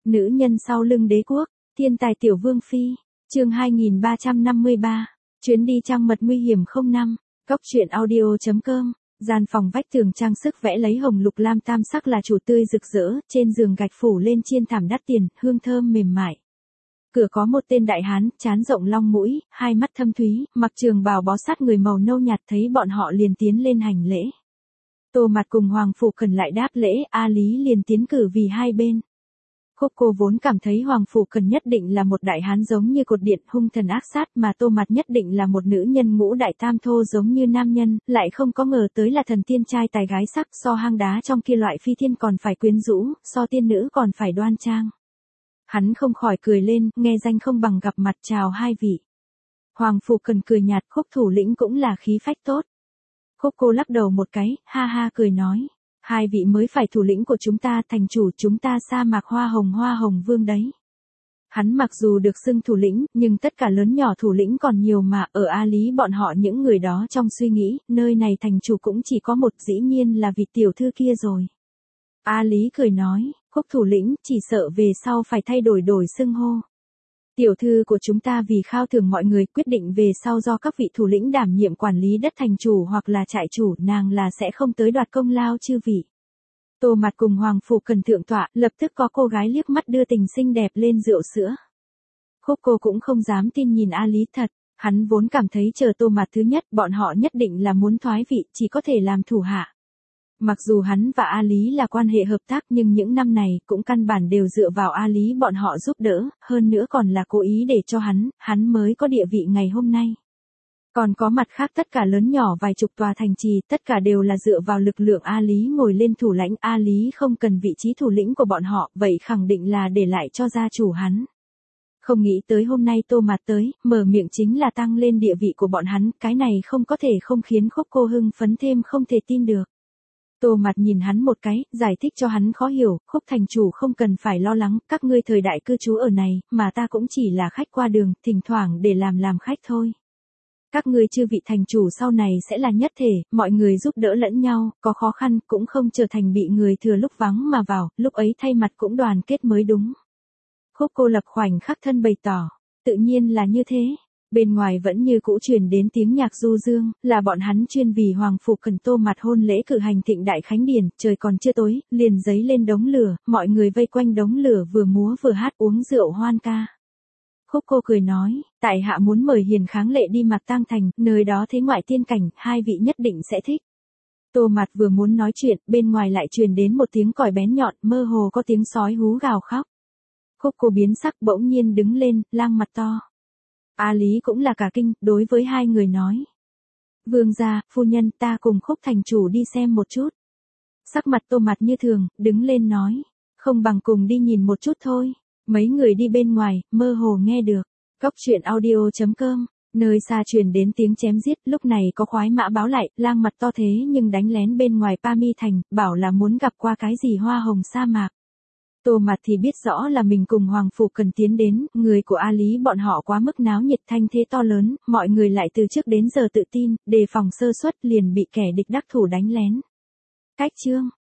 Nữ nhân sau lưng đế quốc, thiên tài tiểu vương phi, chương 2353, chuyến đi trăng mật nguy hiểm 05, góc truyện audio.com, gian phòng vách tường trang sức vẽ lấy hồng lục lam tam sắc là chủ tươi rực rỡ, trên giường gạch phủ lên chiên thảm đắt tiền, hương thơm mềm mại. Cửa có một tên đại hán, trán rộng long mũi, hai mắt thâm thúy, mặc trường bào bó sát người màu nâu nhạt, thấy bọn họ liền tiến lên hành lễ. Tô Mạt cùng Hoàng Phủ Cần lại đáp lễ, A Lý liền tiến cử vì hai bên. Cô vốn cảm thấy Hoàng Phủ Cần nhất định là một đại hán giống như cột điện hung thần ác sát, mà Tô Mạt nhất định là một nữ nhân ngũ đại tam thô giống như nam nhân, lại không có ngờ tới là thần tiên trai tài gái sắc, so hang đá trong kia loại phi thiên còn phải quyến rũ, so tiên nữ còn phải đoan trang. Hắn không khỏi cười lên, nghe danh không bằng gặp mặt, chào hai vị. Hoàng Phủ Cần cười nhạt, Khúc thủ lĩnh cũng là khí phách tốt. Cô lắc đầu một cái, ha ha cười nói. Hai vị mới phải thủ lĩnh của chúng ta, thành chủ chúng ta sa mạc hoa hồng vương đấy. Hắn mặc dù được xưng thủ lĩnh, nhưng tất cả lớn nhỏ thủ lĩnh còn nhiều mà, ở A Lý bọn họ những người đó trong suy nghĩ, nơi này thành chủ cũng chỉ có một, dĩ nhiên là vị tiểu thư kia rồi. A Lý cười nói, Khúc thủ lĩnh, chỉ sợ về sau phải thay đổi xưng hô. Tiểu thư của chúng ta vì khao thưởng mọi người, quyết định về sau do các vị thủ lĩnh đảm nhiệm quản lý đất thành chủ hoặc là trại chủ, nàng là sẽ không tới đoạt công lao chư vị. Tô Mạt cùng Hoàng Phủ Cần thượng tọa, lập tức có cô gái liếc mắt đưa tình xinh đẹp lên rượu sữa. Cô cũng không dám tin nhìn A Lý thật, hắn vốn cảm thấy chờ Tô Mạt thứ nhất, bọn họ nhất định là muốn thoái vị, chỉ có thể làm thủ hạ. Mặc dù hắn và A Lý là quan hệ hợp tác, nhưng những năm này cũng căn bản đều dựa vào A Lý bọn họ giúp đỡ, hơn nữa còn là cố ý để cho hắn mới có địa vị ngày hôm nay. Còn có mặt khác tất cả lớn nhỏ vài chục tòa thành trì, tất cả đều là dựa vào lực lượng A Lý ngồi lên thủ lãnh. A Lý không cần vị trí thủ lĩnh của bọn họ, vậy khẳng định là để lại cho gia chủ hắn. Không nghĩ tới hôm nay Tô Mạt tới, mở miệng chính là tăng lên địa vị của bọn hắn, cái này không có thể không khiến cô hưng phấn thêm không thể tin được. Tô Mạt nhìn hắn một cái, giải thích cho hắn khó hiểu, Khúc thành chủ không cần phải lo lắng, các ngươi thời đại cư trú ở này, mà ta cũng chỉ là khách qua đường, thỉnh thoảng để làm khách thôi. Các ngươi chư vị thành chủ sau này sẽ là nhất thể, mọi người giúp đỡ lẫn nhau, có khó khăn cũng không trở thành bị người thừa lúc vắng mà vào, lúc ấy thay mặt cũng đoàn kết mới đúng. Cô lập khoảnh khắc thân bày tỏ, tự nhiên là như thế. Bên ngoài vẫn như cũ truyền đến tiếng nhạc du dương, là bọn hắn chuyên vì Hoàng Phủ Cần Tô Mạt hôn lễ cử hành thịnh đại khánh điển, trời còn chưa tối, liền giấy lên đống lửa, mọi người vây quanh đống lửa vừa múa vừa hát uống rượu hoan ca. Cô cười nói, tại hạ muốn mời hiền kháng lệ đi Mạc Tang Thành, nơi đó thế ngoại tiên cảnh, hai vị nhất định sẽ thích. Tô Mạt vừa muốn nói chuyện, bên ngoài lại truyền đến một tiếng còi bén nhọn, mơ hồ có tiếng sói hú gào khóc. Cô biến sắc bỗng nhiên đứng lên, lang mặt to. A Lý cũng là cả kinh, đối với hai người nói. Vương gia, phu nhân, ta cùng Khúc thành chủ đi xem một chút. Sắc mặt Tô Mạt như thường, đứng lên nói. Không bằng cùng đi nhìn một chút thôi. Mấy người đi bên ngoài, mơ hồ nghe được. Góc truyện audio.com, nơi xa truyền đến tiếng chém giết, lúc này có khoái mã báo lại, lang mặt to thế nhưng đánh lén bên ngoài Pa Mi thành, bảo là muốn gặp qua cái gì hoa hồng sa mạc. Tô Mạt thì biết rõ là mình cùng Hoàng Phủ Cần tiến đến, người của A Lý bọn họ quá mức náo nhiệt thanh thế to lớn, mọi người lại từ trước đến giờ tự tin, đề phòng sơ suất liền bị kẻ địch đắc thủ đánh lén. Cách chương